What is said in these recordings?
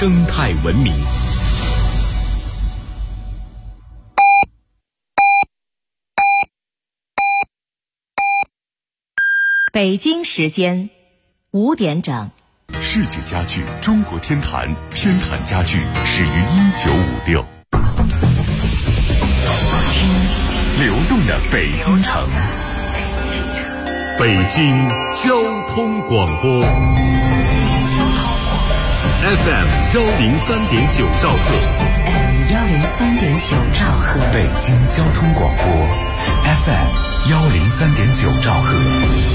生态文明。 北京时间5点整。 世界家具中国天坛，天坛家具始于1956。听流动的北京城，北京交通广播 FM 103.9兆赫 103.9兆赫， 北京交通广播 FM 103.9兆赫。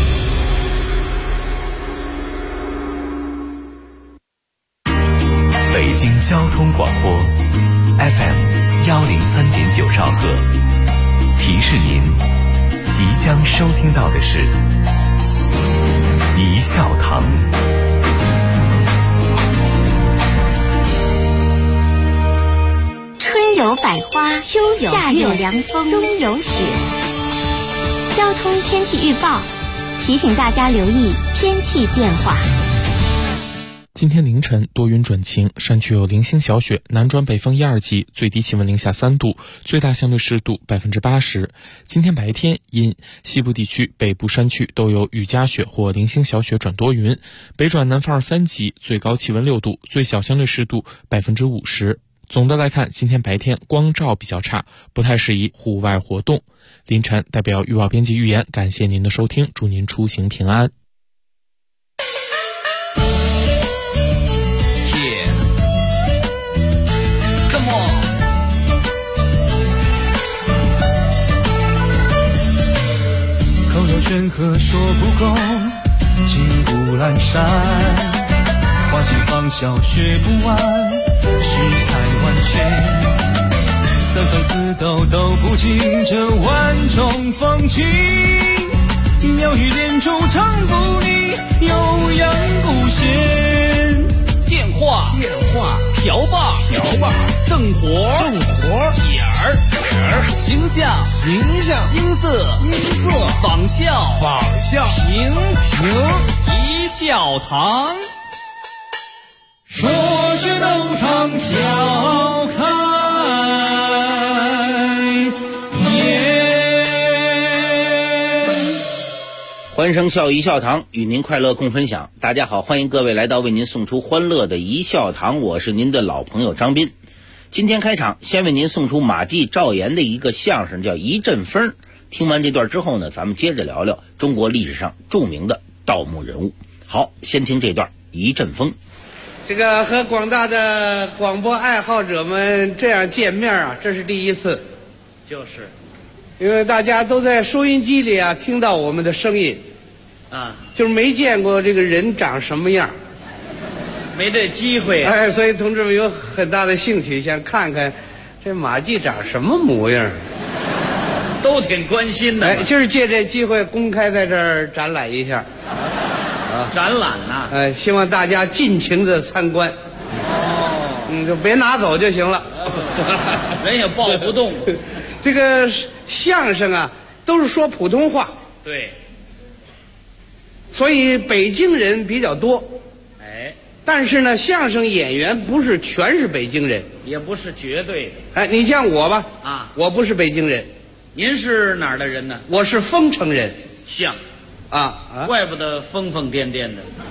北京交通广播 FM 103.9兆赫，提示您即将收听到的是一笑堂。 春有百花，秋有夏有凉风，冬有雪。交通天气预报提醒大家留意天气变化。 今天凌晨多云转晴，山区有零星小雪，南转北风1、2级，最低气温零下3度，最大相对湿度80%。今天白天阴，西部地区、北部山区都有雨夹雪或零星小雪转多云，北转南风2、3级，最高气温6度，最小相对湿度50%。总的来看，今天白天光照比较差，不太适宜户外活动。凌晨代表预报编辑预言，感谢您的收听，祝您出行平安。 山河说不够，金谷阑珊，花期芳笑学不完，世态万千，三番四斗都不尽这万种风情，妙语连珠唱不腻，悠扬不闲。 电话瓢把正活点儿形象音色仿效平一笑堂， 说是都唱笑开颜。 欢声笑语一笑堂，与您快乐共分享。大家好，欢迎各位来到为您送出欢乐的一笑堂，我是您的老朋友张斌。今天开场先为您送出马季赵岩的一个相声，叫一阵风。听完这段之后呢，咱们接着聊聊中国历史上著名的盗墓人物。好，先听这段一阵风。 这个和广大的广播爱好者们这样见面啊，这是第一次， 就是因为大家都在收音机里啊听到我们的声音啊， 就是没见过这个人长什么样， 没这机会啊。 哎，所以同志们有很大的兴趣想看看这马季长什么模样， 都挺关心的。 哎，就是借这机会公开在这儿展览一下。 展览呐， 希望大家尽情的参观。就别拿走就行了。 人也抱不动。 这个相声啊，都是说普通话， 对， 所以北京人比较多。 哎， 但是呢，相声演员不是全是北京人， 也不是绝对的。 哎，你像我吧， 啊， 我不是北京人。 您是哪儿的人呢？ 我是丰城人。 像怪不得疯疯癫癫的。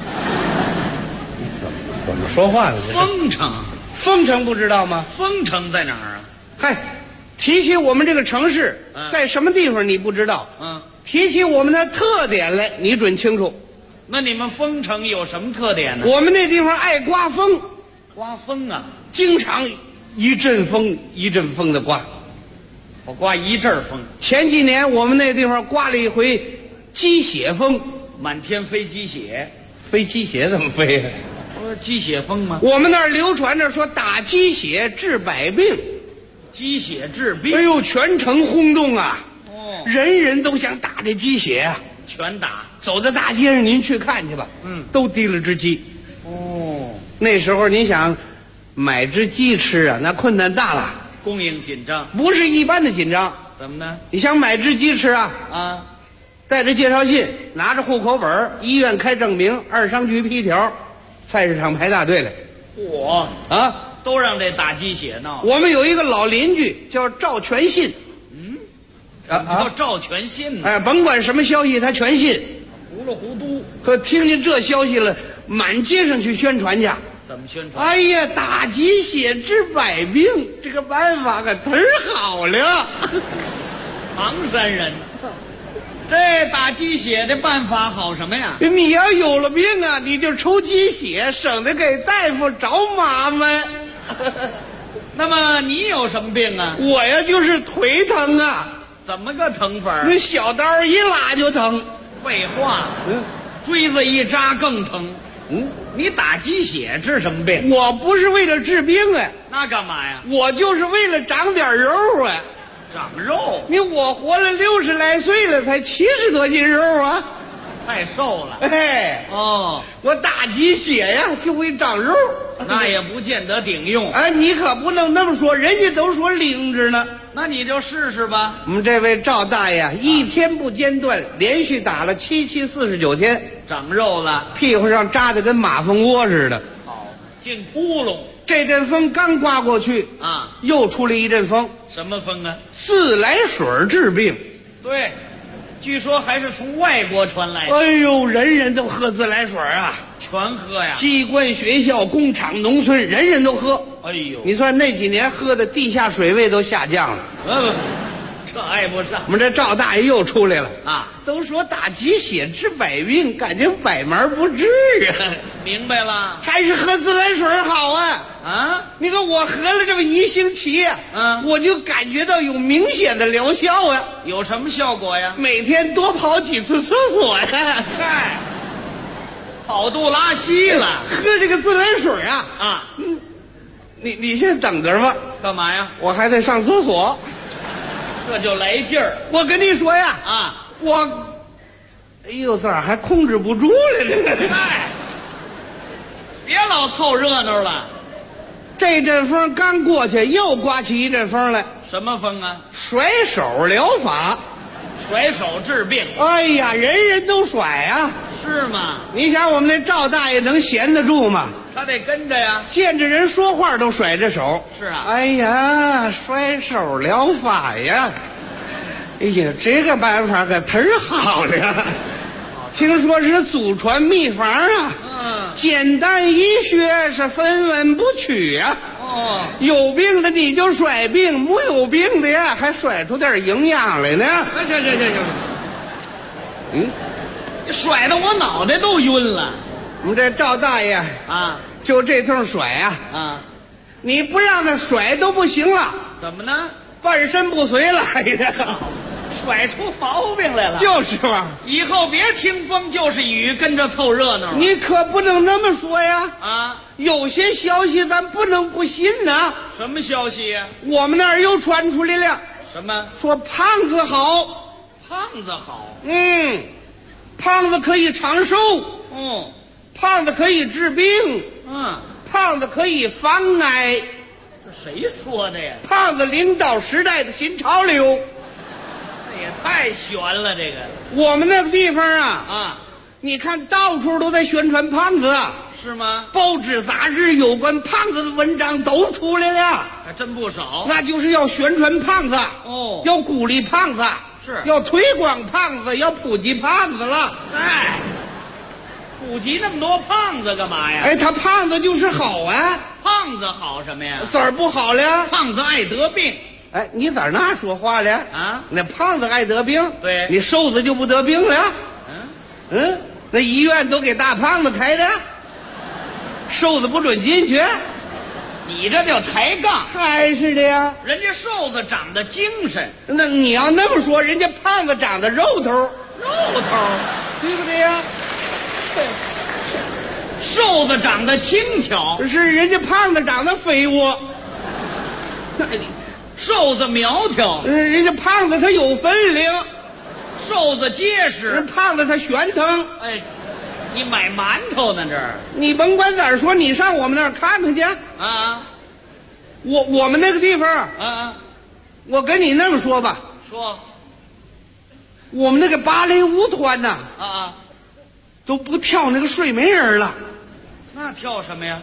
怎么说话呢？丰城不知道吗？ 丰城在哪儿啊？ 嗨，提起我们这个城市，在什么地方你不知道？提起我们的特点来，你准清楚。 那你们丰城有什么特点呢？ 我们那地方爱刮风。 刮风啊， 经常一阵风一阵风的刮。 我刮一阵风。 前几年我们那地方刮了一回鸡血风， 满天飞鸡血。 飞鸡血怎么飞呀？ 不是鸡血风吗？ 我们那儿流传着说打鸡血治百病。 鸡血治病？ 哎呦，全城轰动啊！人人都想打这鸡血啊， 全打。 走在大街上，您去看去吧，都提了只鸡。那时候您想买只鸡吃啊，那困难大了， 供应紧张， 不是一般的紧张。 怎么呢？ 你想买只鸡吃啊，带着介绍信，拿着户口本，医院开证明，二商局批条，菜市场排大队来。 我啊， 都让这打鸡血闹。 我们有一个老邻居叫赵全信， 叫赵全信呢， 哎，甭管什么消息他全信， 糊里糊涂。 可听见这消息了，满街上去宣传去。 怎么宣传？ 哎呀，打鸡血治百病，这个办法可忒好了。 唐山人，这打鸡血的办法好什么呀？ 你要有了病啊，你就抽鸡血，省得给大夫找麻烦。 那么你有什么病啊？ 我呀就是腿疼啊， 怎么个疼法？ 那小刀一拉就疼。 废话，锥子一扎更疼。你打鸡血治什么病？ 我不是为了治病啊， 那干嘛呀？ 我就是为了长点肉啊。 长肉？ 我活了60来岁了，才70多斤肉啊， 太瘦了。 哎， 哦， 我打鸡血呀就会长肉。 那也不见得顶用。 哎，你可不能那么说，人家都说灵着呢。 那你就试试吧。 我们这位赵大爷一天不间断，连续打了7期49天， 长肉了， 屁股上扎的跟马蜂窝似的。 好，进窟窿。 这阵风刚刮过去啊， 又出来一阵风。 什么风啊？ 自来水治病。 对，据说还是从外国传来的。 哎呦，人人都喝自来水啊， 全喝呀。 机关、学校、工厂、农村，人人都喝。 哎呦， 你算那几年喝的地下水位都下降了。 这挨不上。 我们这赵大爷又出来了啊！ 都说打鸡血治百病，感觉百门不治啊。 明白了， 还是喝自来水好啊！ 啊， 你看我喝了这么1星期呀，我就感觉到有明显的疗效啊。 有什么效果呀？ 每天多跑几次厕所呀。 嗨，跑肚拉稀了。 喝这个自来水啊啊！ 你先等着吧。 干嘛呀？ 我还得上厕所。 这就来劲儿。 我跟你说呀，哎呦，咋还控制不住了呢？ 嗨，别老凑热闹了。 这阵风刚过去，又刮起一阵风来。 什么风啊？ 甩手疗法。 甩手治病。 哎呀，人人都甩啊。 是吗？ 你想我们那赵大爷能闲得住吗？ 他得跟着呀。 见着人说话都甩着手。 是啊。 哎呀，甩手疗法呀！哎呀，这个办法可忒好了。听说是祖传秘方啊。简单医学是分文不取啊。有病的你就甩病，没有病的呀还甩出点营养来呢。 行，甩的我脑袋都晕了。 我们这赵大爷啊， 就这通甩啊，你不让他甩都不行了。 怎么呢？ 半身不遂了。哎呀， 甩出毛病来了。 就是嘛， 以后别听风就是雨，跟着凑热闹。 你可不能那么说呀。 啊， 有些消息咱不能不信呐。 什么消息呀？ 我们那儿又传出来了。 什么？ 说胖子好。 胖子好。 胖子可以长寿。胖子可以治病。胖子可以防癌。 这谁说的呀？ 胖子领导时代的新潮流。 这也太悬了，这个。 我们那个地方啊，你看到处都在宣传胖子。 是吗？ 报纸杂志有关胖子的文章都出来了， 还真不少。 那就是要宣传胖子。要鼓励胖子。 是要推广胖子，要普及胖子了。 哎，普及那么多胖子干嘛呀？ 哎，他胖子就是好啊。 胖子好什么呀？ 咋儿不好了？ 胖子爱得病。 哎，你咋那说话了啊？ 那胖子爱得病， 对， 你瘦子就不得病了。那医院都给大胖子开的，瘦子不准进去。 你这叫抬杠。 还是的呀， 人家瘦子长得精神。 那你要那么说，人家胖子长得肉头，对不对呀？ 瘦子长得轻巧， 是人家胖子长得肥沃。 瘦子苗条， 人家胖子他有分量。 瘦子结实， 人胖子他悬腾。 哎，你买馒头呢这儿？ 你甭管咋说，你上我们那儿看看去啊。 我们那个地方我跟你那么说吧， 说我们那个芭蕾舞团呐都不跳那个睡美人了。 那跳什么呀？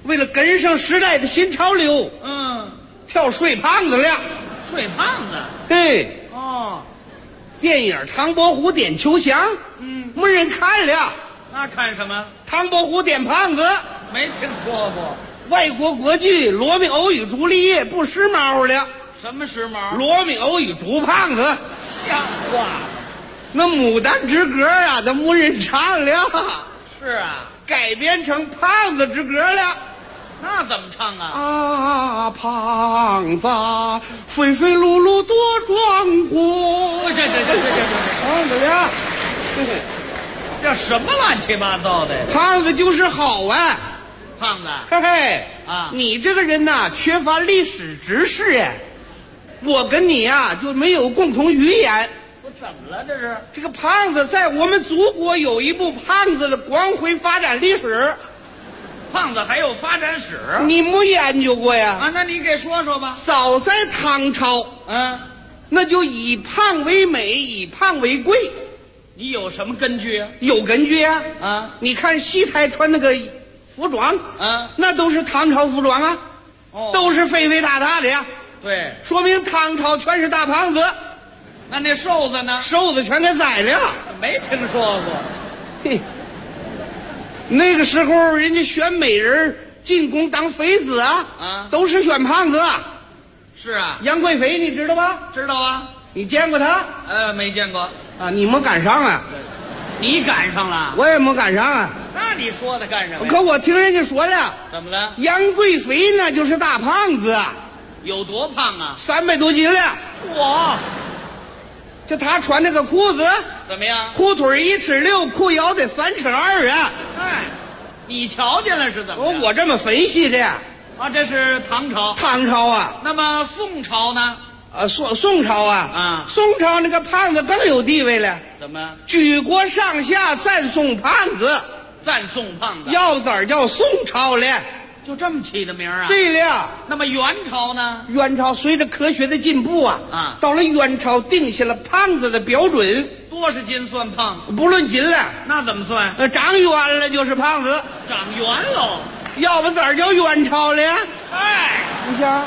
为了跟上时代的新潮流，跳睡胖子了。 睡胖子？ 对， 哦， 电影《唐伯虎点秋香》，没人看了。 那看什么？ 唐伯虎点胖子， 没听说过。 外国国剧《罗密欧与朱丽叶》不时髦了。 什么时髦？ 罗密欧与朱胖子， 像话。 那牡丹之歌啊，都没人唱了。 是啊， 改编成胖子之歌了。 那怎么唱啊？ 啊，胖子，肥肥碌碌多壮观。 这胖子了。 这什么乱七八糟的？ 胖子就是好啊。 胖子， 嘿嘿啊， 你这个人呐，缺乏历史知识哎。我跟你呀，就没有共同语言。 我怎么了？这是这个胖子在我们祖国有一部胖子的光辉发展历史。 胖子还有发展史？ 你没研究过呀？ 啊，那你给说说吧。 早在唐朝，那就以胖为美，以胖为贵。 你有什么根据啊？ 有根据啊！ 啊， 你看西台穿那个服装，那都是唐朝服装啊，都是肥肥大大的呀。 对， 说明唐朝全是大胖子。 那瘦子呢？ 瘦子全给宰了。 没听说过。 嘿，那个时候人家选美人进宫当妃子啊，都是选胖子。 是啊， 杨贵妃你知道吧？ 知道啊。 你见过她？ 没见过。 啊，你没赶上啊？ 你赶上了？ 我也没赶上啊。 那你说的干什么？ 可我听人家说了。 怎么了？ 杨贵妃那就是大胖子。 有多胖啊 ？300多斤了。 哇！ 就他穿那个裤子怎么样？ 裤腿1尺6，裤腰得3尺2啊！ 哎，你瞧见了是怎么？ 我这么分析的。 啊，这是唐朝。 唐朝啊。 那么宋朝呢？ 宋朝啊。宋朝那个胖子更有地位了。 怎么？ 举国上下赞颂胖子。 赞颂胖子。 要不咋叫宋朝了？ 就这么起的名啊？ 对了。 那么元朝呢？ 元朝随着科学的进步啊，到了元朝定下了胖子的标准。 多少斤算胖？ 不论斤了。 那怎么算？ 长圆了就是胖子。 长圆喽。 要不咋叫元朝了？ 哎， 你想，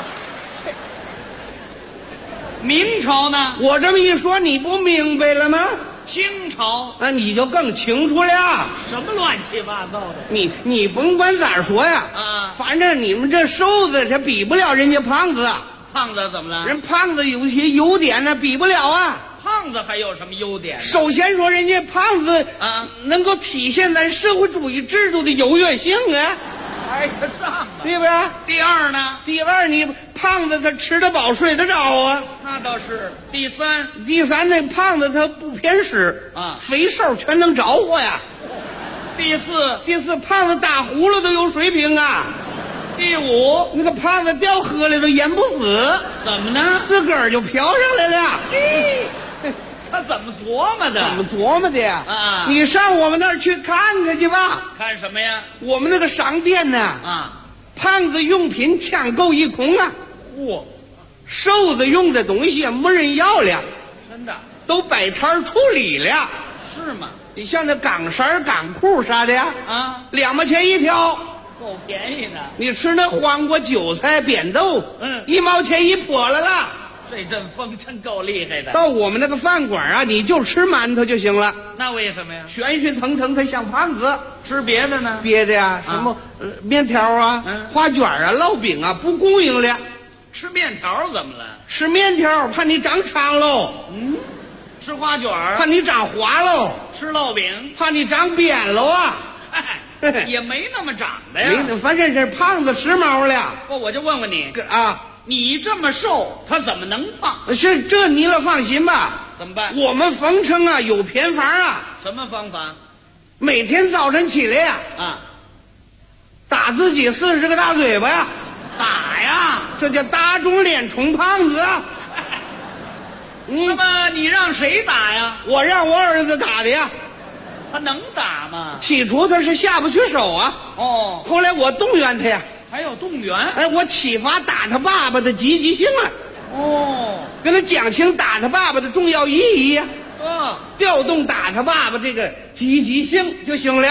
明朝呢？ 我这么一说，你不明白了吗？ 清朝， 那你就更清楚了。 什么乱七八糟的？ 你甭管咋说呀，反正你们这瘦子他比不了人家胖子。 胖子怎么了？ 人胖子有些优点呢，比不了啊。 胖子还有什么优点？ 首先说，人家胖子能够体现咱社会主义制度的优越性啊。 挨得上啊， 对不对？ 第二呢？ 第二，你胖子他吃得饱睡得着啊。 那倒是。第三，那胖子他不偏食啊，肥瘦全能招呼呀。 第四， 胖子打呼噜都有水平啊。 第五， 那个胖子掉河里都淹不死。 怎么呢？ 自个儿就飘上来了。 他怎么琢磨的？ 怎么琢磨的呀？啊！你上我们那儿去看看去吧。 看什么呀？ 我们那个商店呢？胖子用品抢购一空啊！ 嚯， 瘦子用的东西没人要了， 真的都摆摊处理了。 是吗？ 你像那港衫、港裤啥的呀，2毛钱一条， 够便宜的。 你吃那黄瓜、韭菜、扁豆，1毛钱一笸了。 这阵风真够厉害的。 到我们那个饭馆啊，你就吃馒头就行了。 那为什么呀？ 悬悬腾腾，它像胖子。 吃别的呢？ 别的呀，什么面条啊、花卷啊、烙饼啊，不供应了。 吃面条怎么了？ 吃面条怕你长长喽。 吃花卷怕你长滑喽。 吃烙饼怕你长扁喽啊。 也没那么长的呀。 反正是胖子时髦了。 不，我就问问你啊。 你这么瘦，他怎么能胖？ 是这你了放心吧。 怎么办？ 我们冯城啊有偏方啊。 什么方法？ 每天早晨起来呀，打自己40个大嘴巴呀。 打呀？ 这叫打肿脸充胖子。 那么你让谁打呀？ 我让我儿子打的呀。 他能打吗？ 起初他是下不去手啊。后来我动员他呀。 还有动员？ 我启发打他爸爸的积极性啊。跟他讲清打他爸爸的重要意义呀。调动打他爸爸这个积极性就行了。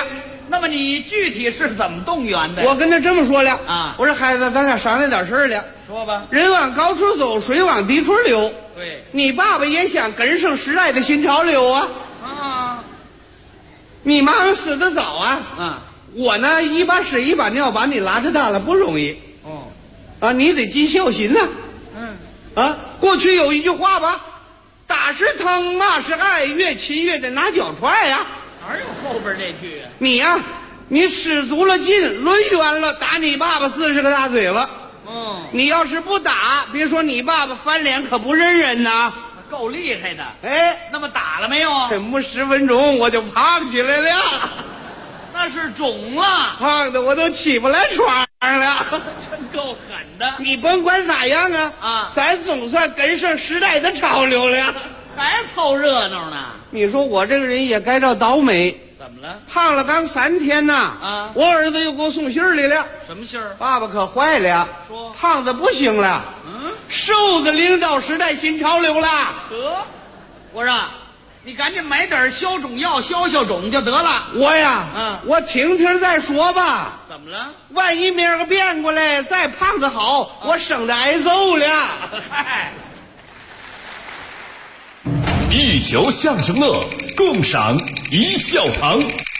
那么你具体是怎么动员的？ 我跟他这么说了啊， 我说孩子，咱俩商量点事儿了。 说吧。 人往高处走，水往低处流。 对， 你爸爸也想跟上时代的新潮流啊。 啊， 你妈妈死得早啊。 啊， 我呢一把屎一把尿把你拉扯大了不容易。 哦， 啊，你得尽孝心呐。啊，过去有一句话吧，打是疼，骂是爱，越亲越得拿脚踹呀。 哪有后边这句啊？ 你呀，你使足了劲，抡圆了，打你爸爸40个大嘴巴。你要是不打，别说你爸爸翻脸可不认人呐。 够厉害的。 哎， 那么打了没有？ 这不10分钟我就胖起来了。 那是肿了， 胖的我都起不来床了。 真够狠的。 你甭管咋样啊，咱总算跟上时代的潮流了。 还凑热闹呢？ 你说我这个人也该着倒霉。 怎么了？ 胖了刚3天呐，我儿子又给我送信儿来了。 什么信儿？ 爸爸可坏了， 说胖子不行了，瘦子领导时代新潮流了。 得，我说你赶紧买点消肿药消消肿就得了。 我呀，我听听再说吧。 怎么了？ 万一明儿个变过来再胖子好，我省得挨揍了。 嗨， 一球相声乐，共赏一笑堂。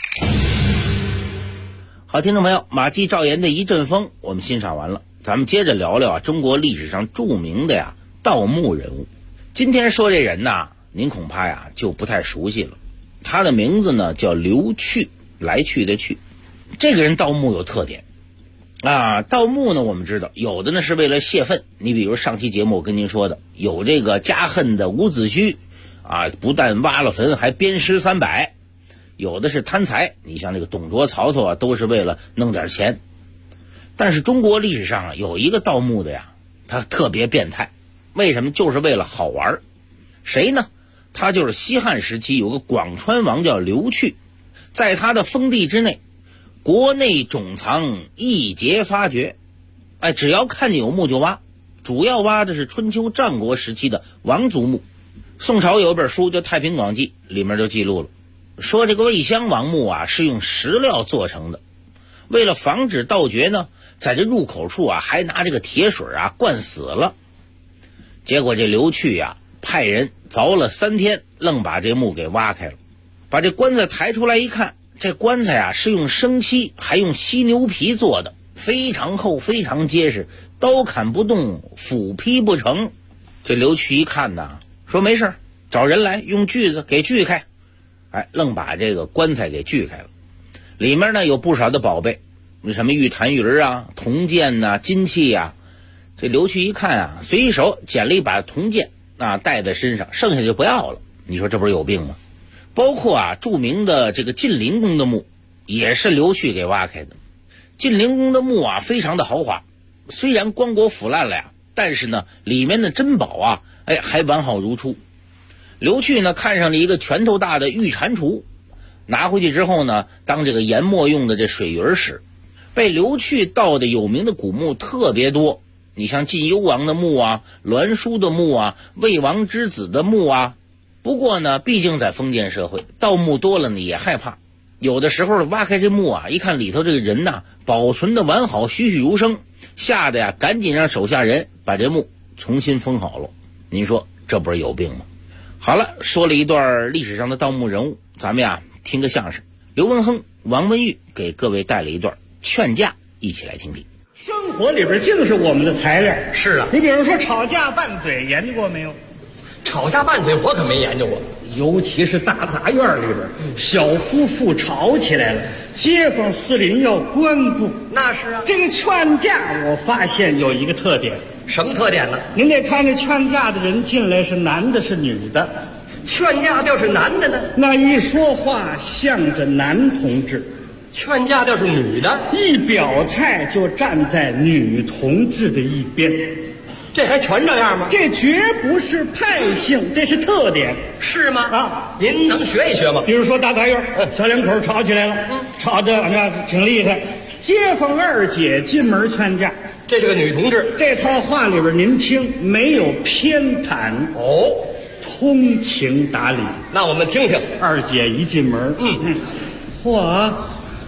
好，听众朋友，马季赵岩的一阵风我们欣赏完了，咱们接着聊聊中国历史上著名的盗墓人物。今天说这人呐，您恐怕就不太熟悉了。他的名字呢叫刘去，来去的去。这个人盗墓有特点啊，盗墓呢我们知道有的呢是为了泄愤，你比如上期节目我跟您说的，有这个家恨的伍子胥啊，不但挖了坟还鞭尸300。有的是贪财，你像那个董卓、曹操都是为了弄点钱。但是中国历史上有一个盗墓的他特别变态，为什么？就是为了好玩。谁呢？他就是西汉时期有个广川王叫刘去，在他的封地之内，国内种藏，一节发掘。只要看见有墓就挖，主要挖的是春秋战国时期的王族墓。宋朝有一本书叫《太平广记》，里面就记录了，说这个魏襄王墓是用石料做成的。为了防止盗掘呢，在这入口处还拿这个铁水灌死了。结果这刘去派人凿了3天，愣把这墓给挖开了。把这棺材抬出来一看，这棺材是用生漆还用犀牛皮做的，非常厚非常结实，刀砍不动，斧劈不成。这刘去一看说没事，找人来用锯子给锯开。愣把这个棺材给锯开了。里面呢有不少的宝贝，什么玉坛鱼铜剑金器这刘去一看随手捡了一把铜剑带在身上，剩下就不要了。你说这不是有病吗？包括著名的这个晋灵公的墓也是刘去给挖开的。晋灵公的墓非常的豪华，虽然棺椁腐烂了但是呢里面的珍宝还完好如初。刘去呢看上了一个拳头大的玉蟾蜍，拿回去之后呢当这个研墨用的这水鱼使。被刘去盗的有名的古墓特别多，你像晋幽王的墓栾书的墓魏王之子的墓不过呢毕竟在封建社会，盗墓多了呢也害怕。有的时候挖开这墓一看里头这个人保存的完好，栩栩如生，吓得赶紧让手下人把这墓重新封好了。您说这不是有病吗？好了，说了一段历史上的盗墓人物，咱们听个相声。刘文亨、王文玉给各位带了一段劝架，一起来听听。 生活里边净是我们的材料。 是啊， 你比如说吵架拌嘴，研究过没有？ 吵架拌嘴我可没研究过， 尤其是大杂院里边，小夫妇吵起来了，街坊四邻要关顾。 那是啊， 这个劝架我发现有一个特点。 什么特点呢？ 您得看这劝架的人进来是男的是女的。 劝架调是男的呢， 那一说话向着男同志； 劝架调是女的， 一表态就站在女同志的一边。 这还全这样吗？ 这绝不是派性，这是特点。 是吗？您能学一学吗？ 比如说大杂院，小两口吵起来了，吵得挺厉害。街坊二姐进门劝架， 这是个女同志。 这套话里边您听，没有偏袒通情达理。 那我们听听。 二姐一进门，嚯，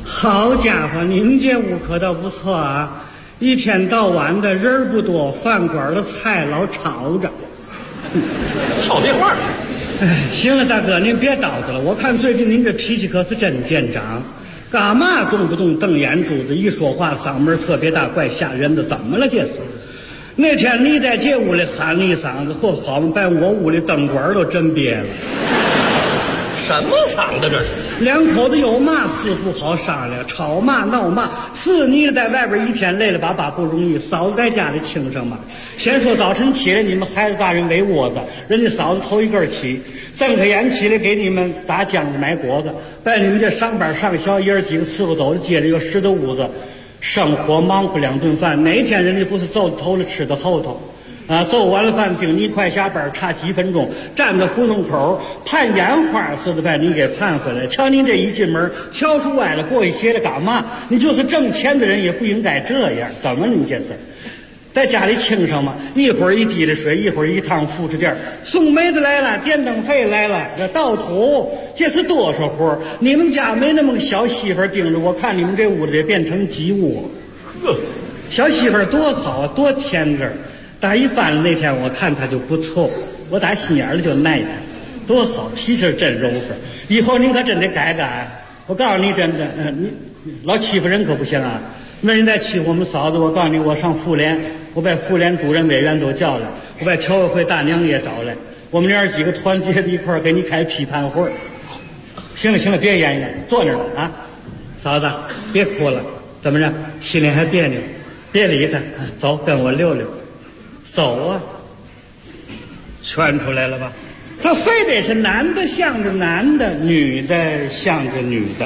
好家伙，你们这屋可倒不错啊！一天到晚的人不多，饭馆的菜老吵着。 俏皮话。 哎，行了，大哥，您别叨叨了。我看最近您这脾气可是真见长，干嘛动不动瞪眼珠子，一说话嗓门特别大，怪吓人的。怎么了这是？那天你在这屋里喊了一嗓子，嚯，好嘛，把我屋里灯管都震瘪了。 什么嗓子这是？ 两口子有嘛事不好商量，吵嘛闹嘛。是你在外边一天累了巴巴不容易，嫂子在家里轻省嘛。先说早晨起来，你们孩子大人围窝子，人家嫂子头一个起，睁开眼起来给你们打浆子买果子，把你们这上班上学爷儿几个伺候走的，接着有10多屋子，生活忙活2顿饭。哪天人家不是揍的头了吃的后头啊，揍完了饭顶你快下班，差几分钟，站在胡同口盼眼花似的把你给盼回来。瞧您这一进门，挑出歪了过去斜了干嘛？你就是挣钱的人也不应该这样。怎么你这是在家里轻省吗？一会儿一滴的水，一会儿一趟副食店，送煤子来了，电灯费来了，这倒土，这是多少活？你们家没那么个小媳妇盯着，我看你们这屋子得变成鸡窝。小媳妇多好，多天真。打一搬了那天，我看他就不错，我打心眼里就爱他，多好，脾气真柔和。以后您可真得改改。我告诉你，真的，你老欺负人可不行啊！那人再欺负我们嫂子，我告诉你，我上妇联，我把妇联主任委员都叫来，我把调委会大娘也找来，我们娘几个团结在一块儿给你开批判会。行了行了，别言语，坐那儿了啊！嫂子，别哭了，怎么着？心里还别扭？别理他，走，跟我溜溜。走啊，劝出来了吧？他非得是男的向着男的，女的向着女的，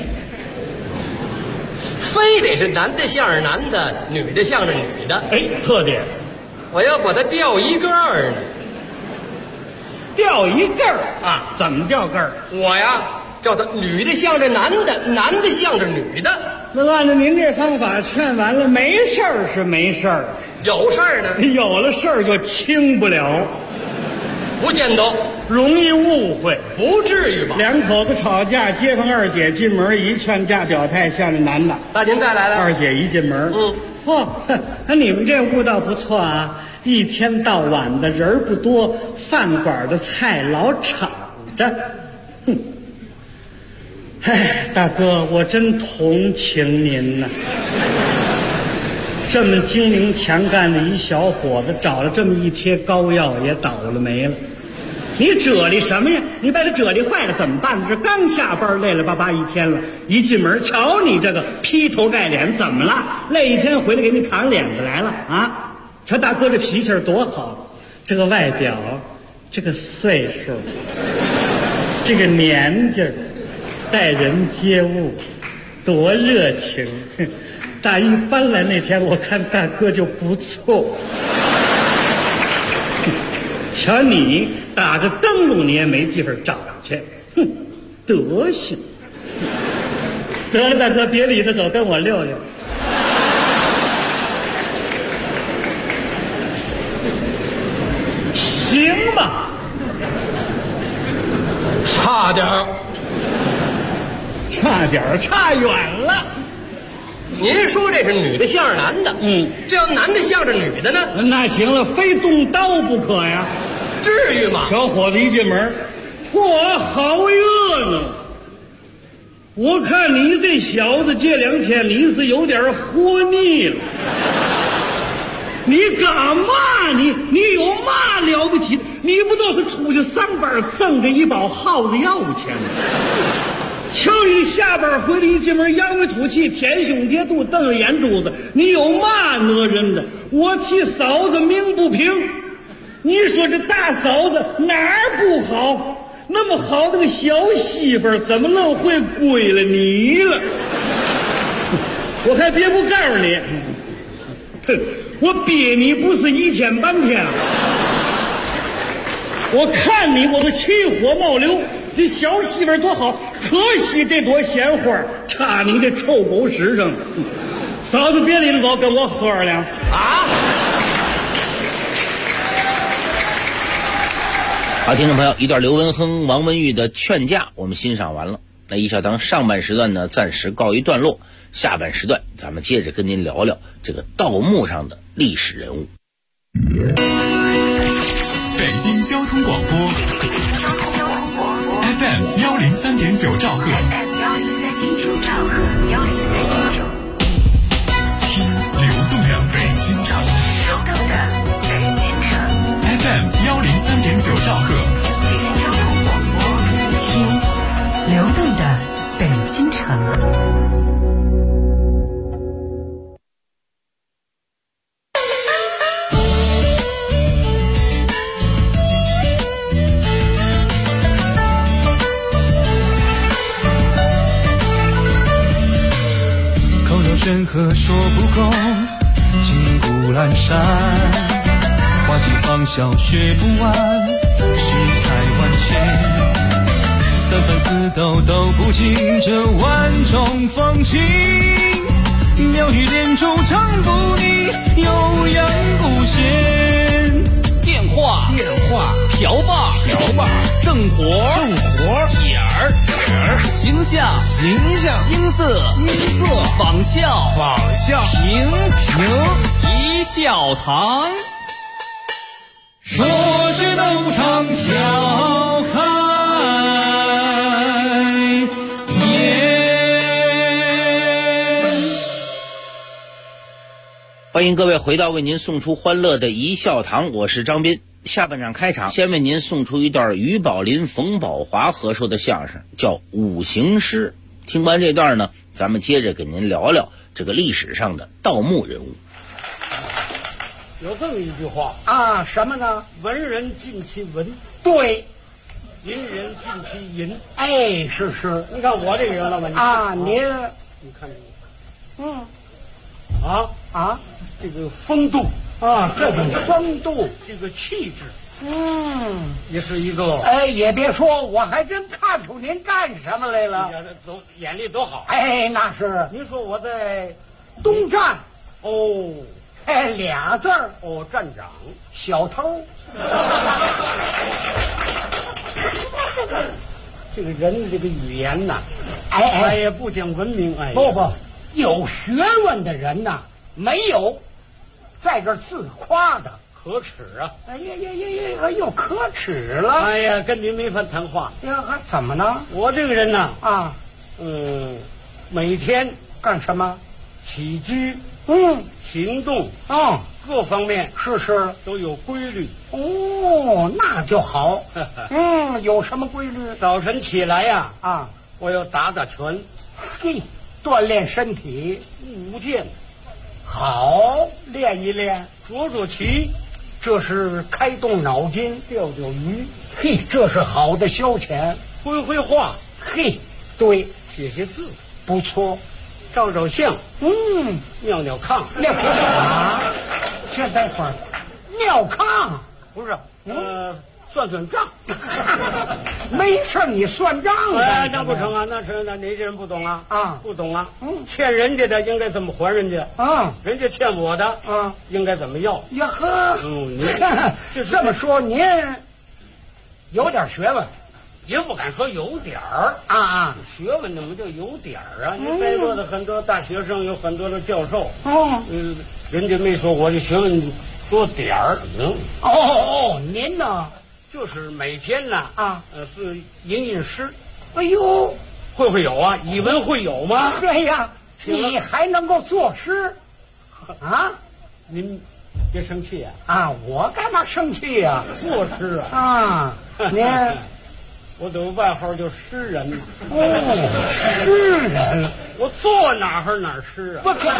非得是男的向着男的，女的向着女的。 哎，特点， 我要把它调一个儿呢。 调一个儿啊？怎么调个儿？ 我呀，叫他女的向着男的，男的向着女的。 那按照您这方法劝完了，没事儿是没事儿。 有事儿呢， 有了事儿就轻不了， 不见得， 容易误会， 不至于吧？ 两口子吵架，街坊二姐进门一劝架表态，向着男的。 大您再来了。 二姐一进门，嚯，那你们这屋倒不错啊，一天到晚的人不多，饭馆的菜老吵着。哼，哎，大哥，我真同情您呐。这么精明强干的一小伙子，找了这么一贴膏药也倒了霉了。你这里什么呀？你把他这里坏了怎么办？这刚下班累了巴巴一天了，一进门瞧你这个劈头盖脸，怎么了？累一天回来给你扛脸子来了啊！瞧大哥这脾气多好，这个外表，这个岁数，这个年纪，待人接物，多热情。打一搬来那天，我看大哥就不错。瞧你打着灯笼，你也没地方找去，哼，德行。得了，大哥，别理他，走，跟我溜溜。行吧， 差点儿， 差点儿，差远了。 您说这是女的向着男的，这要男的向着女的呢？ 那行了，非动刀不可呀， 至于吗？ 小伙子一进门，嚯，好热闹！我看你这小子这2天你是有点活腻了。你干嘛？你有嘛了不起的？你不都是出去上班挣着一包耗子药钱吗？瞧你下班回来一进门，扬眉吐气，舔胸叠肚，瞪着眼珠子，你有嘛讹人的？我替嫂子鸣不平。你说这大嫂子哪儿不好？那么好的个小媳妇儿，怎么愣会归了你了？我还别不告诉你，哼，我憋你不是一天半天了。我看你我都起火冒流。这小媳妇多好，可惜这朵鲜花插你这臭狗屎上。嫂子别理了，走，跟我喝2两啊！ 好，听众朋友，一段刘文亨、王文玉的劝架我们欣赏完了。 那一小堂上半时段呢，暂时告一段落，下半时段咱们接着跟您聊聊这个盗墓上的历史人物。 北京交通广播 FM 103.9兆赫，听流动的北京城，FM 103.9兆赫， 听流动的北京城。 山河说不够，金谷阑珊，花季芳笑学不完，世态万千，三番四斗斗不尽这万种风情，妙语连珠唱不腻，悠扬不闲。 电话瓢把正活眼儿形象音色仿效平一笑堂， 说是斗场笑开颜。 欢迎各位回到为您送出欢乐的一笑堂，我是张斌。下半场开场，先为您送出一段于宝林、冯宝华合说的相声，叫《五行诗》。听完这段呢，咱们接着给您聊聊这个历史上的盗墓人物。 有这么一句话啊，什么呢？ 文人尽其文， 对， 淫人尽其淫。 哎，是。 你看我这个人了吧？ 啊，您看这个，这个风度啊，这种风度， 这个气质， 也是一个。 哎，也别说，我还真看出您干什么来了。 眼力多好。 哎，那是。 您说我在东站， 哎俩字儿， 站长， 小偷。 这个人这个语言呐， 哎， 不讲文明， 不，有学问的人呐，没有在这自夸的， 可耻啊！ 哎呀，又可耻了！ 哎呀，跟您没法谈话。 呀，还怎么呢？ 我这个人呐，每天干什么？ 起居，行动，各方面是都有规律。 那就好。有什么规律？ 早晨起来呀，我要打拳， 嘿，锻炼身体， 舞剑， 好，练一练， 捉棋， 这是开动脑筋， 钓鱼， 嘿，这是好的消遣， 绘画， 嘿，对， 写字， 不错， 照相，尿炕， 先待会儿，尿炕不是，算账， 没事你算账那不成啊，那哪些人不懂啊？不懂啊，欠人家的应该怎么还人家人家欠我的应该怎么要？ 呀呵，这么说您有点学问。 也不敢说有点儿学问怎么就有点儿啊？你在座的很多大学生，有很多的教授，人家没说我这学问多点儿。 您呢？ 就是每天呢是吟诗。 哎呦， 会有啊？以文会友吗？ 对呀，你还能够作诗您别生气我干嘛生气呀？ 作诗您。 我有外号叫诗人。 诗人， 我坐哪儿诗不可能。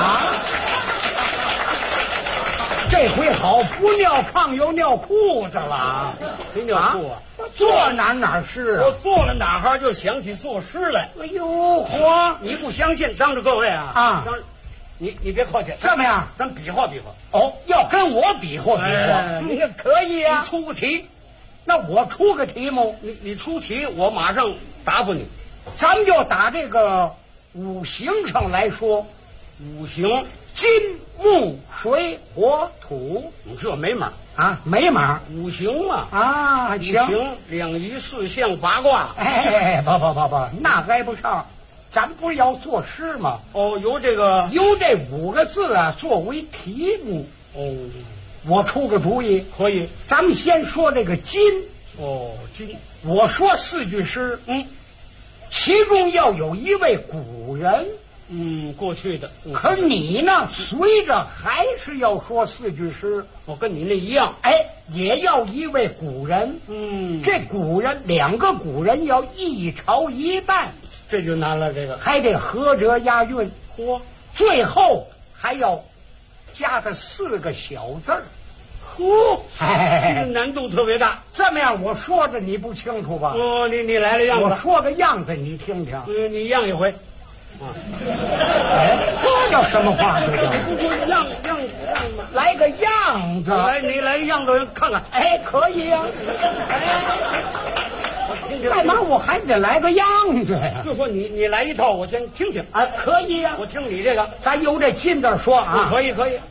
这回好，不尿炕又尿裤子了。 谁尿裤啊？ 坐哪诗我坐了哪儿就想起作诗来。 哎呦， 你不相信，当着各位你别客气， 这么样， 咱比划比划。 要跟我比划比划，你可以啊。 你出个题。 那我出个题目， 你出题，我马上答复你。 咱们就打这个五行上来说， 五行金木、水、火、土， 你这没码啊，没码， 五行嘛啊， 五行两仪四象八卦。 哎，不，那挨不上。咱不是要作诗吗？ 哦，由这 5个字啊作为题目。 哦， 我出个主意， 可以。 咱们先说这个金。 哦，金。 我说4句诗，其中要有一位古人。 过去的。 可你呢，随着还是要说4句诗。 我跟你那一样， 也要一位古人。这古人2个古人要一朝一代。 这就难了，这个还得合辙押韵，最后还要加个4个小字儿， 这难度特别大。 这么样，我说着你不清楚吧？ 哦，你来了样子， 我说个样子你听听。 你样一回。 这叫什么话？这叫不样来个样子。 你来个样子看看。 可以呀。干嘛我还得来个样子呀？ 就说你来一套，我先听听。 可以呀。 我听你这个， 咱由这金字说啊。 可以。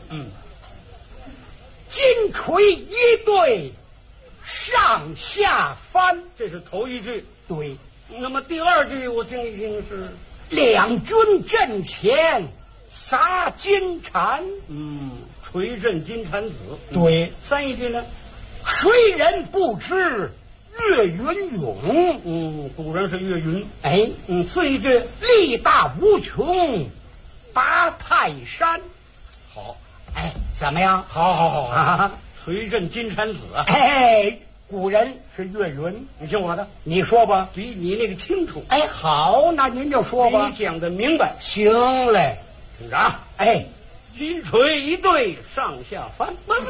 金锤一对，上下翻， 这是头一句。 对。 那么第2句我听一听是两军阵前撒金蝉。 锤震金蝉子。 对。 3句呢？ 谁人不知岳云勇？ 古人是岳云。 4句力大无穷拔泰山。 好。 怎么样？ 好。锤震金蝉子啊！ 古人是岳云。 你听我的， 你说吧， 比你那个清楚。 好，那您就说吧。 你讲的明白。 行嘞， 听着啊。金锤一对，上下翻。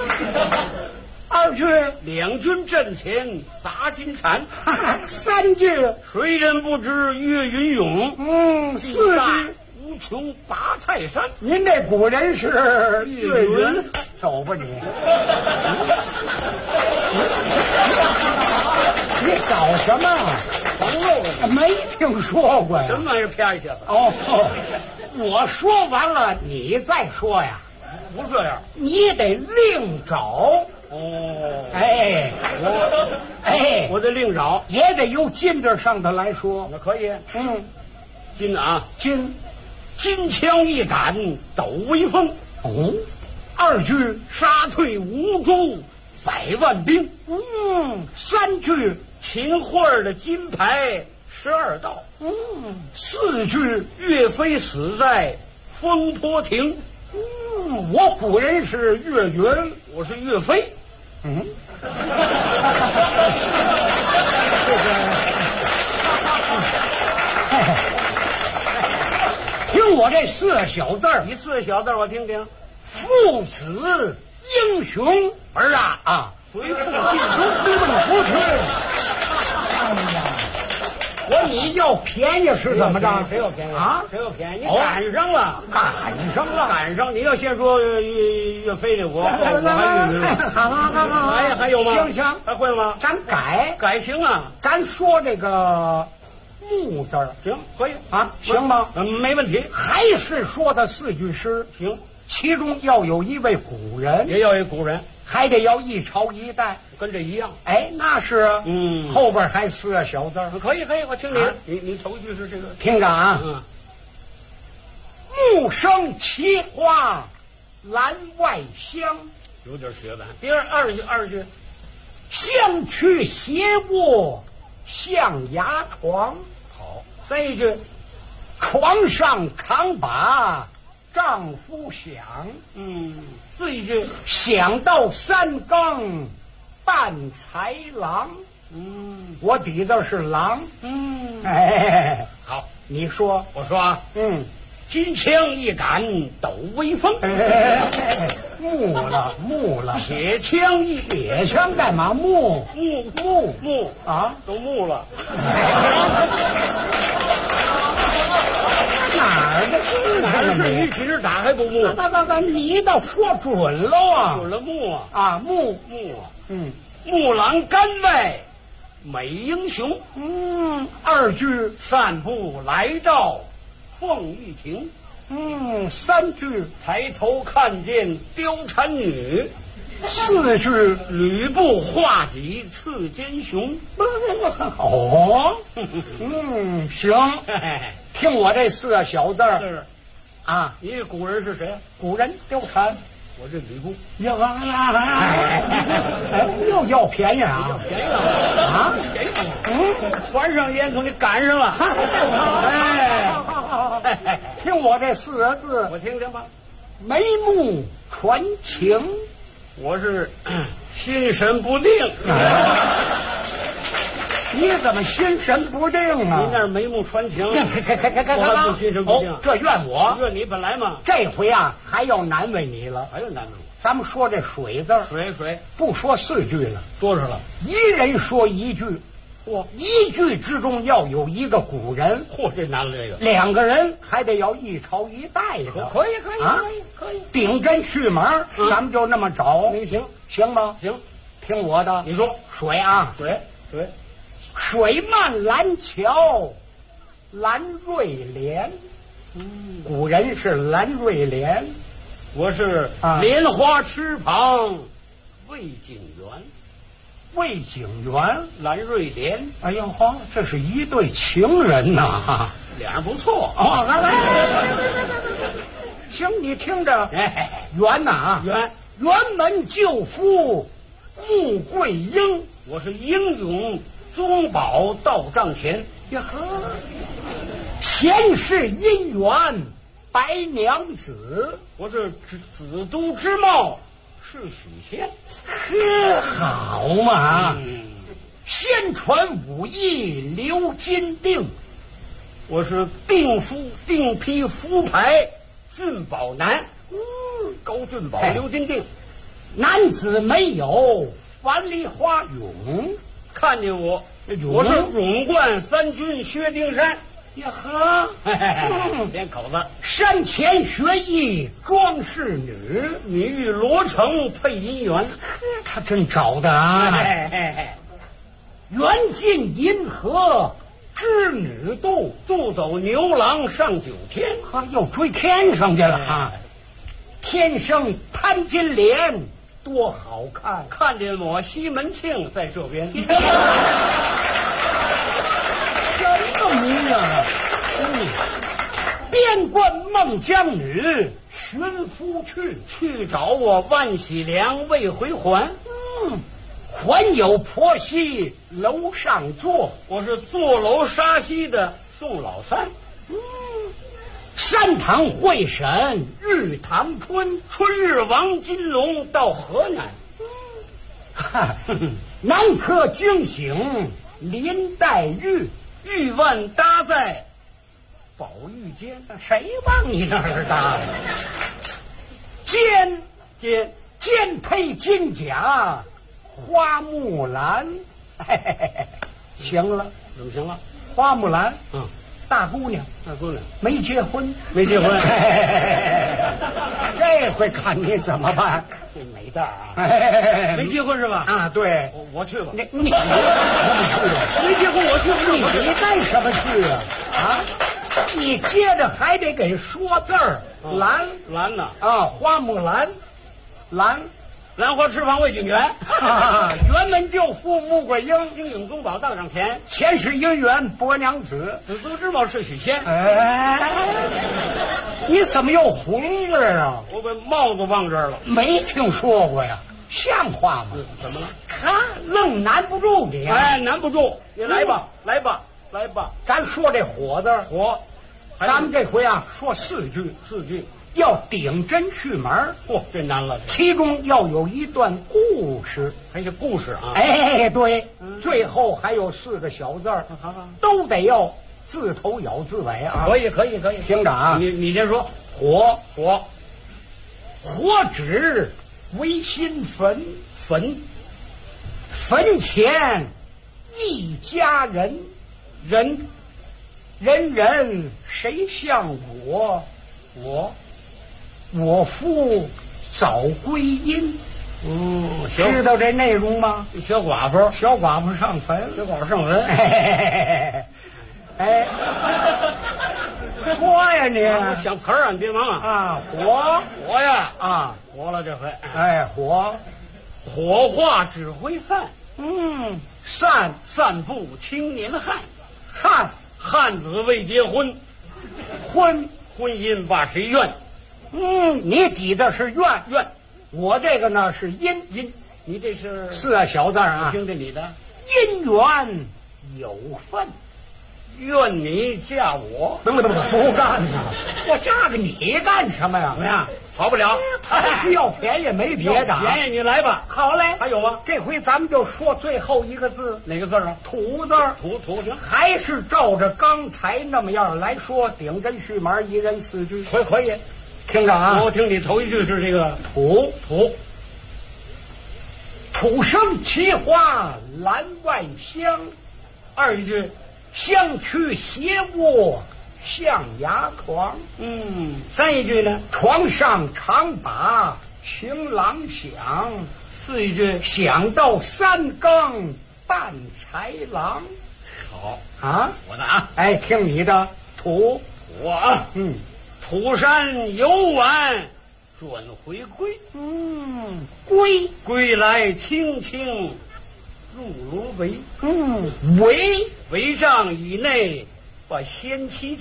2句两军阵前撒金蝉。 3句谁人不知岳云勇 ？4句无穷拔泰山。 您这古人是岳云，走吧你。你找什么？ 黄肉没听说过呀。 什么玩意儿？啪一下子。 我说完了，你再说呀。 不这样， 你得另找。 我得另找， 也得由金字上头来说。 那可以。金啊， 金枪一杆抖威风。 2句杀退吴州100万兵。 3句秦桧的金牌12道。 4句岳飞死在风波亭。 我古人是岳云， 我是岳飞。 听我这4个小字儿， 你4个小字我听听。 父子英雄儿随父进中， 这么不去。你要便宜是怎么着？ 谁有便宜啊？ 谁有便宜？你赶上了，赶上！你要先说岳飞的，我还还有吗？ 行， 还会吗？ 咱改行啊！ 咱说这个木字儿， 行，可以啊，行吗？ 没问题。 还是说的4句诗， 行， 其中要有一位古人， 也要一古人， 还得要一朝一代。 跟这一样， 那是，后边还4个小字儿， 可以，我听你，你头一句是这个， 听着啊，木生奇花栏外香， 有点学问。第二句， 相去斜卧象牙床， 好。3句， 床上常把丈夫想 ，4句， 想到3更。 伴豺狼，我底子是狼， 好， 你说， 我说啊，金枪一杆抖威风， 木了， 铁枪干嘛？木啊， 都木了， 哪儿是你指打还不木？ 你倒说准了啊！ 准了木木兰杆外美英雄。 2句散步来到凤玉亭。 3句抬头看见貂蝉女 ，4句吕布画戟刺奸雄。 哦，行，听我这4个小字儿是啊。 你这古人是谁啊？ 古人貂蝉， 我这吕布。 又要便宜啊！ 便宜啊！船上烟囱你赶上了。 听我这4个字， 我听听吧。 眉目传情， 我是心神不定。 你怎么心神不定啊？ 您那是眉目传情，我我不心神不定。 这怨我， 怨你本来嘛。 这回啊，还要难为你了。 还有难为我。 咱们说这水字， 水不说4句了， 多少了？ 一人说1句。1句之中要有一个古人， 这难了这个。 2个人还得要一朝一代的。 可以顶针续门，咱们就那么找。行吗？ 行， 听我的。 你说水啊，水漫蓝桥，蓝瑞莲。古人是蓝瑞莲， 我是莲花池旁魏景元。 魏景元， 蓝瑞莲。 哎呀呵，这是一对情人呐， 脸上不错行，你听着，元呐，辕门救夫穆桂英， 我是英勇宗保到帐前。 呀呵，前世姻缘白娘子， 我是紫都之貌是许仙。 好嘛！先传武艺刘金定， 我是定批福牌俊宝男。高俊宝刘金定。 男子没有樊梨花勇， 看见我是勇冠3军薛丁山。 呀呵， 连口子。 山前学艺庄侍女， 你与罗成配姻缘。 他真找的啊！缘尽银河织女渡， 渡走牛郎上9天。 又追天上去了啊！天生潘金莲多好看， 看见我西门庆在这边。 什么名啊？边关孟姜女寻夫去找我万喜良未回还。 还有婆媳楼上坐， 我是坐楼杀西的宋老三。 山堂会审玉堂春， 春日王金龙到河南。 南柯惊醒林黛玉， 玉腕搭在宝玉间。谁往你那儿搭？肩配金甲花木兰。行了， 怎么行了？ 花木兰，大姑娘没结婚。这回看你怎么办？ 这美蛋啊！没结婚是吧？ 啊，对， 我去吧。 你干什么去？ 没结婚我去， 你干什么去啊？啊，你接着还得给说字儿。 兰呐花木兰， 兰花池旁魏景元， 辕门救父穆桂英， 英勇宗保到帐前， 前世姻缘伯娘子， 紫都之貌是许仙。 你怎么又回这儿啊？ 我把帽子忘这儿了。 没听说过呀，像话吗？ 怎么了？ 愣难不住你啊！ 难不住，你来吧。 咱说这火字，咱们这回啊说4句。要顶针续门， 这难了。 其中要有一段故事， 还是故事啊？ 对，最后还有4个小字儿，都得要自头咬自尾啊。 可以。 听着啊， 你先说。 火纸为新坟，坟前一家人，人谁像我夫早归阴。知道这内容吗？ 小寡妇上坟， 活呀你！ 想词儿啊，你别忙啊！ 活呀！ 活了这回。 火化指挥散。散步青年汉。汉子未结婚，婚姻把谁怨？ 你抵的是怨，我这个呢是因， 你这是四个小字啊。 听听你的， 姻缘有份， 愿你嫁我。 不干呐！我嫁给你干什么呀？ 怎么样？跑不了， 要便宜没别的， 便宜你来吧。 好嘞， 还有吗？ 这回咱们就说最后一个字， 哪个字啊？ 土字。 土行， 还是照着刚才那么样来说，顶针续码，一人4句， 可以。 听着啊， 我听你头一句是这个土生奇花栏外香， 二一句相去斜卧象牙床， 三一句呢， 床上常把情郎想， 四一句想到三更伴豺狼。 好啊， 我的啊， 听你的土啊，土山游玩准回归，归来轻轻入芦苇，帷帐以内把仙妻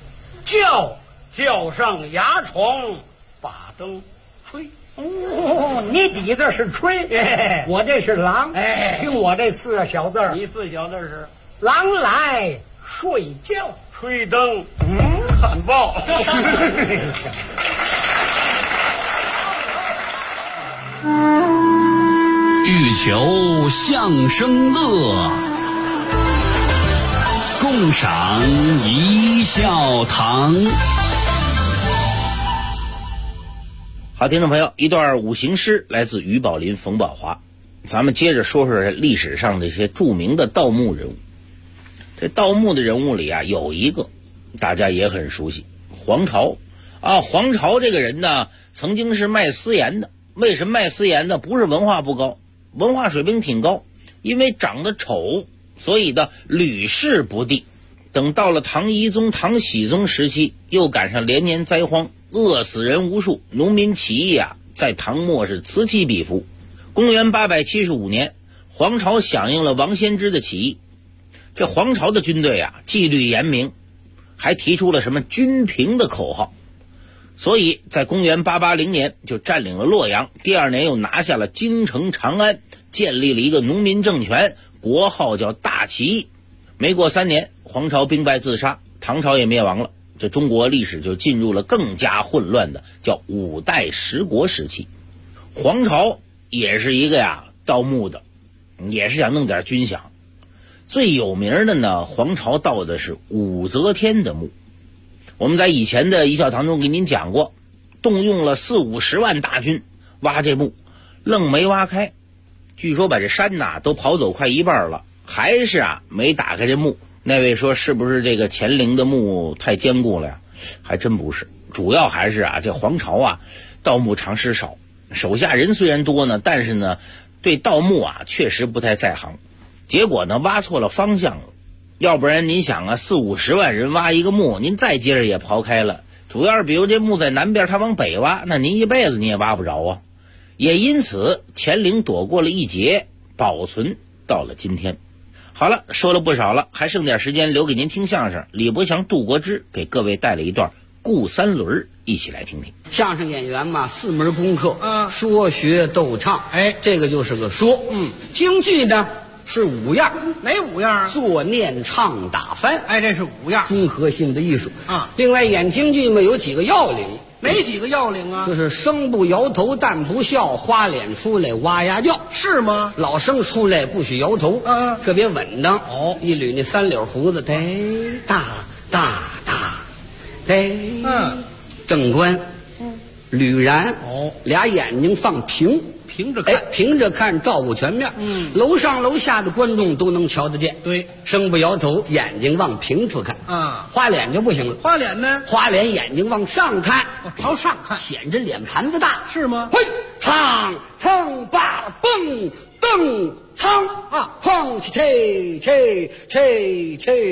叫上牙床，把灯吹。 你底子是吹，我这是狼。听我这4个小字儿， 你4小字是狼来睡觉， 吹灯，喊报。 欲求相声乐，共赏一笑堂。 好，听众朋友，一段五行诗来自于宝林、冯宝华。咱们接着说说历史上这些著名的盗墓人物。这盗墓的人物里啊，有一个大家也很熟悉，黄巢啊。黄巢这个人呢，曾经是卖私盐的。为什么卖私盐呢？不是文化不高，文化水平挺高，因为长得丑，所以呢屡试不第。等到了唐懿宗、唐僖宗时期，又赶上连年灾荒，饿死人无数，农民起义啊，在唐末是此起彼伏。公元875年，黄巢响应了王先知的起义。这黄巢的军队啊，纪律严明，还提出了什么均平的口号。所以在公元880年就占领了洛阳，第2年又拿下了京城长安，建立了一个农民政权，国号叫大起义。没过3年，黄巢兵败自杀，唐朝也灭亡了。这中国历史就进入了更加混乱的叫5代十国时期。黄巢也是一个盗墓的，也是想弄点军饷。最有名的呢，黄巢盗的是武则天的墓。我们在以前的一笑堂中给您讲过，动用了40-50万大军挖这墓，愣没挖开。据说把这山都跑走快一半了，还是没打开这墓。那位说是不是这个乾陵的墓太坚固了呀？还真不是，主要还是这黄巢盗墓常识少，手下人虽然多呢，但是呢对盗墓确实不太在行，结果呢挖错了方向了。要不然您想40-50万人挖一个墓，您再接着也刨开了，主要是比如这墓在南边，他往北挖，那您一辈子你也挖不着啊。也因此乾陵躲过了一劫，保存到了今天。好了，说了不少了，还剩点时间留给您听相声。李伯祥、杜国之给各位带了一段顾三轮，一起来听听。 相声演员嘛，4门功课，说学逗唱，这个就是个说。京剧呢是5样， 哪5样？ 做、念、唱、打、翻， 这是5样， 综合性的艺术啊。另外演京剧嘛，有几个要领， 哪几个要领啊？ 就是生不摇头，旦不笑，花脸出来哇呀叫， 是吗？ 老生出来不许摇头，特别稳当。一捋那3绺胡子，得大大大，得正官，吕然，俩眼睛放平。 平着看， 平着看，照顾全面。楼上楼下的观众都能瞧得见。 对， 生不摇头，眼睛往平处看。花脸就不行了。 花脸呢？ 花脸眼睛往上看， 朝上看， 显着脸盘子大， 是吗？ 嘿，苍苍把蹦蹬苍碰切切切切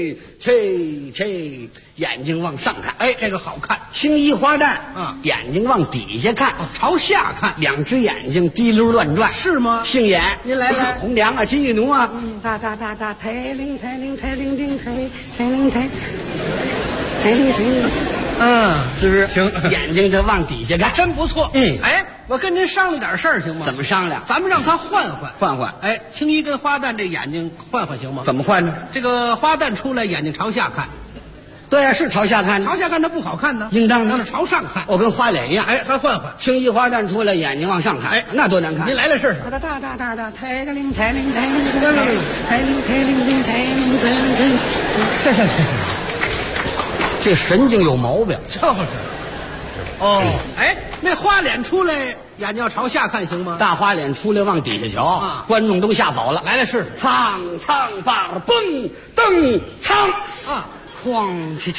眼睛往上看， 哎，这个好看。 青衣花旦啊，眼睛往底下看， 朝下看， 两只眼睛滴溜乱转， 是吗？ 杏眼， 您来， 红娘啊，金玉奴啊，哒哒哒哒，抬铃抬铃抬铃铃抬铃抬，抬铃抬铃， 是不是？ 行，眼睛他往底下看， 真不错。哎，我跟您商量点事儿行吗？ 怎么商量？ 咱们让他换。 哎， 青衣跟花旦这眼睛换行吗？ 怎么换呢？ 这个花旦出来眼睛朝下看。 对啊，是朝下看， 朝下看它不好看呢， 应当让它朝上看。 我跟花脸一样。 哎，咱换。 青衣花旦出来，眼睛往上看， 哎， 那多难看。 您来试试。 哒哒哒哒哒，抬个铃，抬铃抬铃抬铃，抬铃抬铃铃抬铃抬铃抬铃。行，这神经有毛病。 就是。哦，哎，那花脸出来眼睛要朝下看行吗？ 大花脸出来往底下瞧啊，观众都吓跑了。 来试试。 苍把蹦蹬苍啊。哐气，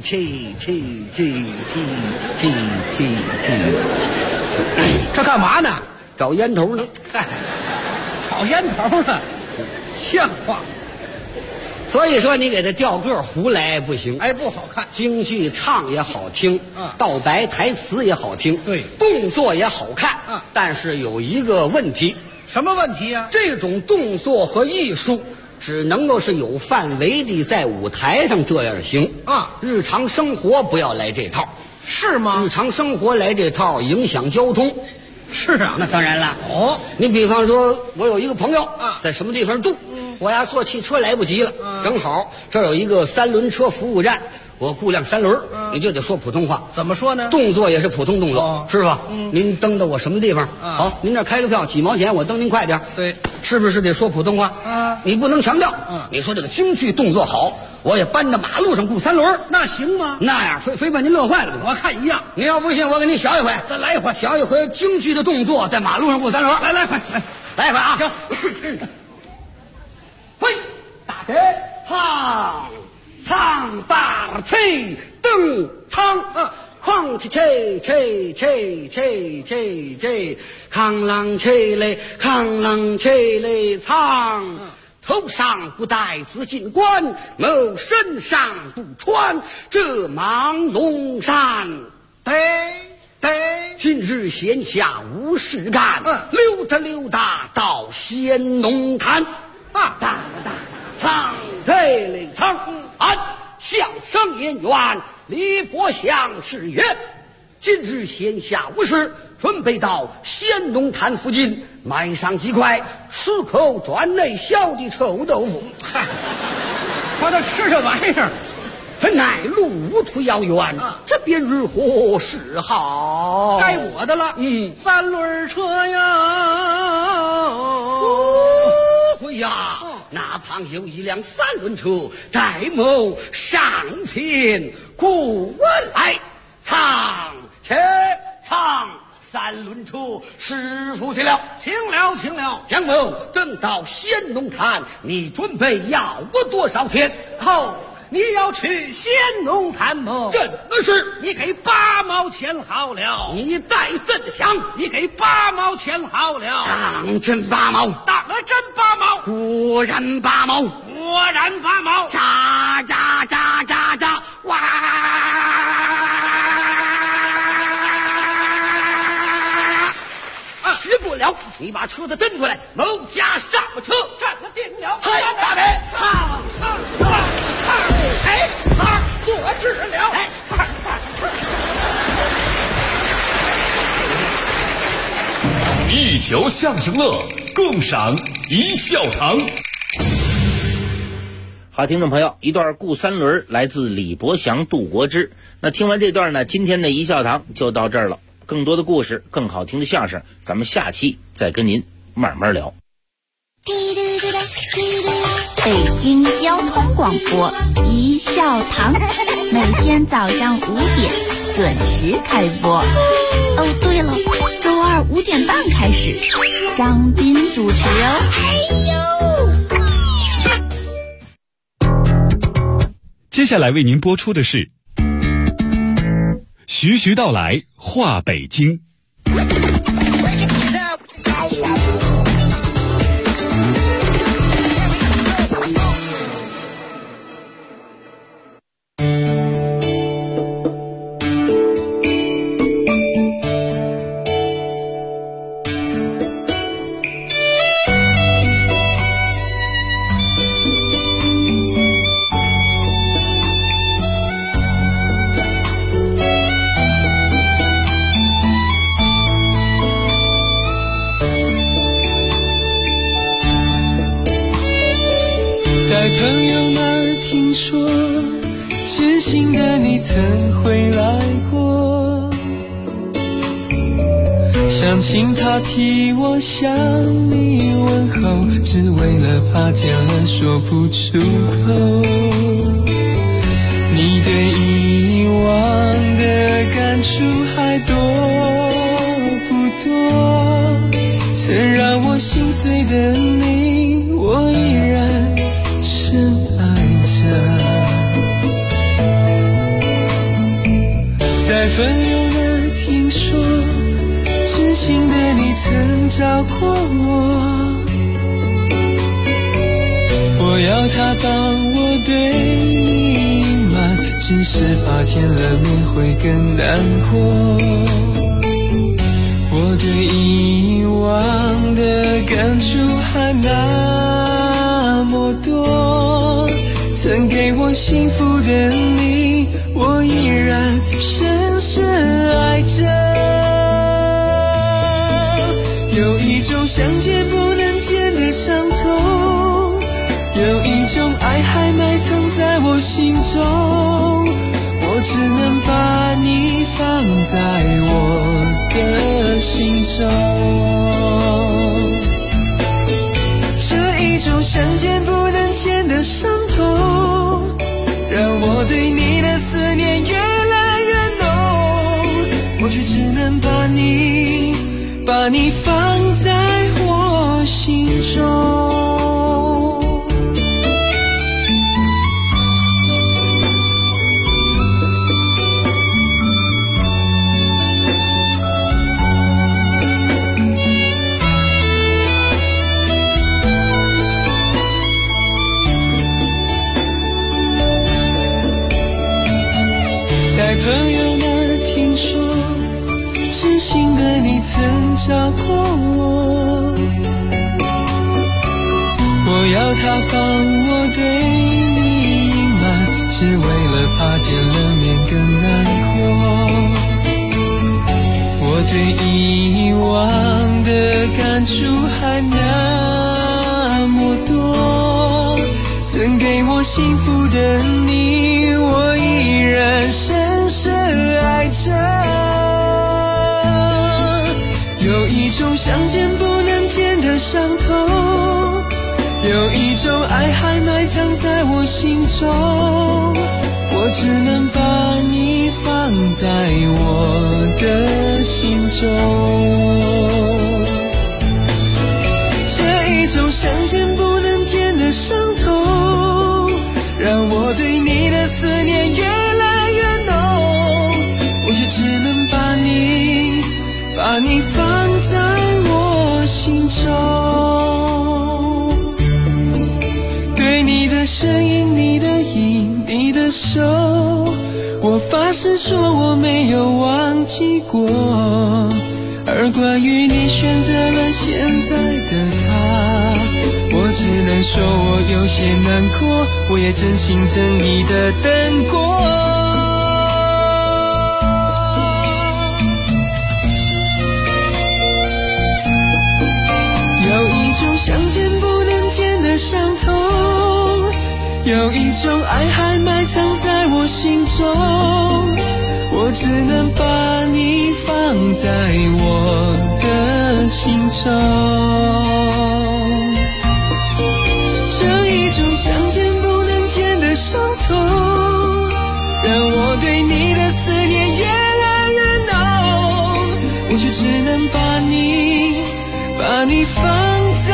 这干嘛呢？ 找烟头呢。 找烟头呢，像话。 所以说你给他调个胡来不行， 哎，不好看。 京剧唱也好听，道白台词也好听， 对， 动作也好看，但是有一个问题。 什么问题呀？ 这种动作和艺术只能够是有范围的在舞台上这样行啊，日常生活不要来这套。 是吗？ 日常生活来这套影响交通。 是啊， 那当然了。 哦， 你比方说我有一个朋友在什么地方住，我要坐汽车来不及了，正好这儿有一个3轮车服务站，我雇辆3轮，你就得说普通话。 怎么说呢？ 动作也是普通动作，是吧？您蹬到我什么地方？好，您这开个票几毛钱，我蹬您快点。 对， 是不是得说普通话？你不能强调。你说这个京剧动作好，我也搬到马路上雇3轮， 那行吗？ 那样非把您乐坏了。 我看一样。 你要不信，我给您学一回。 再来一回， 学一回京剧的动作，在马路上雇3轮。 来一回啊！ 行。 嘿，大腿苍把吹蹬苍哐啧康啷吹嘞苍，头上不戴紫金冠，某身上不穿这蟒龙衫。 对， 今日闲暇无事干，溜达到仙农坛大苍吹嘞苍，俺相声演员李伯祥是曰：今日闲暇无事，准备到仙农坛附近买上几块10口转内小的臭豆腐。 嗨，我都吃这玩意儿。 分乃路途遥远，这边日何是好？ 该我的了。3轮车呀， 回呀，那旁有一辆3轮车，戴某上前过来，苍3轮车师傅去了， 请了。 蒋某等到仙农坛，你准备要我多少钱？ 好。你要去仙农坛吗？ 真的是， 你给8毛钱好了。 你带怎的抢？ 你给8毛钱好了。 当真8毛？ 当了真8毛。 果然8毛。喳哇！学过了，你把车子蹬过来，某家上了车， 站了定了。 嗨，大人， 坐直了。 一球相声乐，共赏一笑堂。 好，听众朋友，一段顾3轮来自李伯祥、杜国之。那听完这段呢，今天的一笑堂就到这儿了。更多的故事，更好听的相声，咱们下期再跟您慢慢聊。 北京交通广播一笑堂，每天早上5点准时开播。哦，对了，周2 5点半开始，张斌主持哦。 接下来为您播出的是徐徐道来话北京。 朋友那儿听说，知心的你曾回来过，想请他替我向你问候，只为了怕见了说不出口。你对以往的感触还多不多？曾让我心碎的你，我依然深爱着。在朋友那儿听说，知心的你曾找过我要他帮我对你隐瞒，只是怕见了面会更难过。我对以往的感触还那么多，曾给我幸福的你，我依然深深爱着。有一种想见不能见的伤痛，有一种爱还埋藏在我心中，我只能把你放在我的心中。这一种想见不能见的伤痛，让我对你的思念越来越浓，我却只能把你放在我心中。在朋友那儿听说，知心的你曾找过我要他帮我对你隐瞒，只为了怕见了面更难过。我对以往的感触还那么多，曾给我幸福的你，我依然深深爱着。有一种想见不能见的伤痛，有一种爱还埋藏在我心中，我只能把你放在我的心中。这一种想见不能见的伤痛，让我对你的思念越来越浓，我却只能把你放在我心中。对你的声音，你的影，你的手，我发誓说我没有忘记过。而关于你选择了现在的他，我只能说我有些难过，我也真心真意的等过。有一种想见不能见的伤痛，有一种爱还埋藏在我心中，我只能把你放在我的心中。这一种想见不能见的伤痛，让我对你的思念越来越浓，我却只能把你放在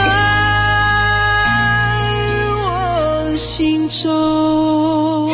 我心中。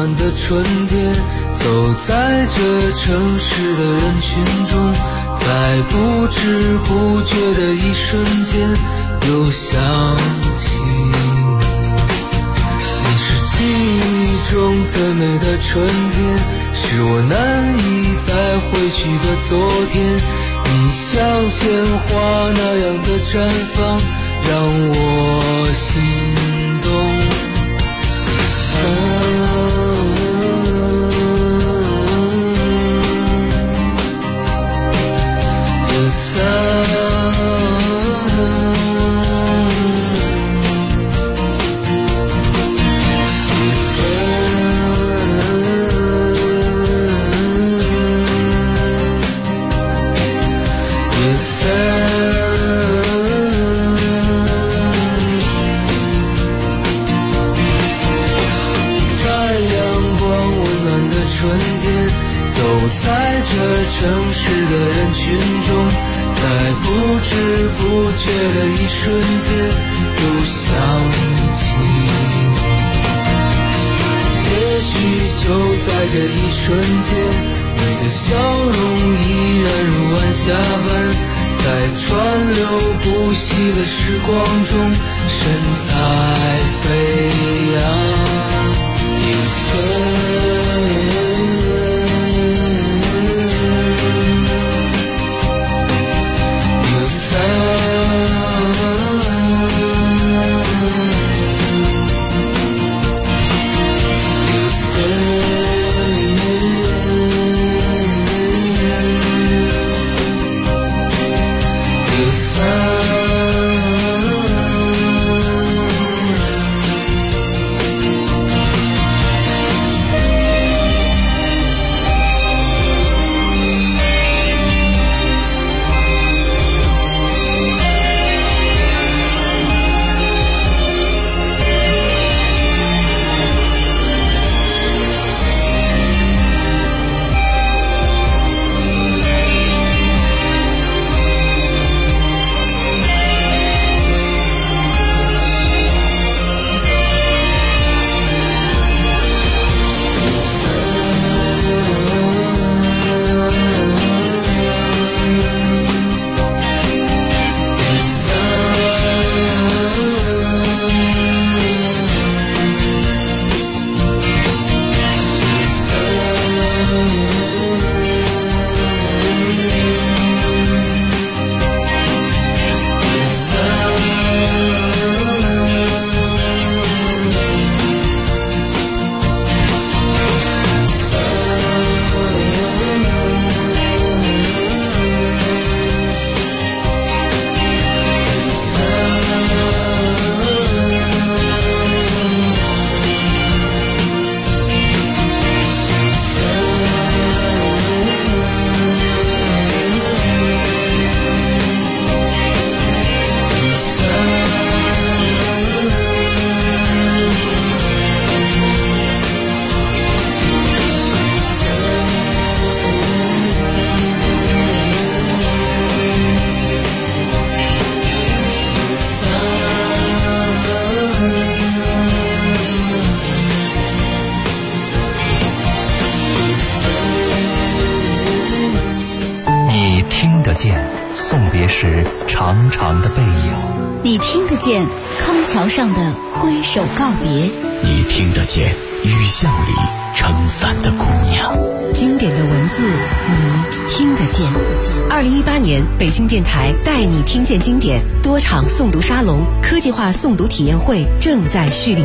暖的春天，走在这城市的人群中，在不知不觉的一瞬间又想起你是记忆中最美的春天，是我难以再回去的昨天。你像鲜花那样的绽放，让我心动。城市的人群中，在不知不觉的一瞬间又想起你。也许就在这一瞬间，你的笑容依然如晚霞般，在川流不息的时光中神采飞扬。一飞送别时长长的背影， 你听得见康桥上的挥手告别， 你听得见雨巷里撑伞的姑娘。 经典的文字，你听得见。2018年北京电台带你听见经典多场诵读沙龙、科技化诵读体验会正在蓄力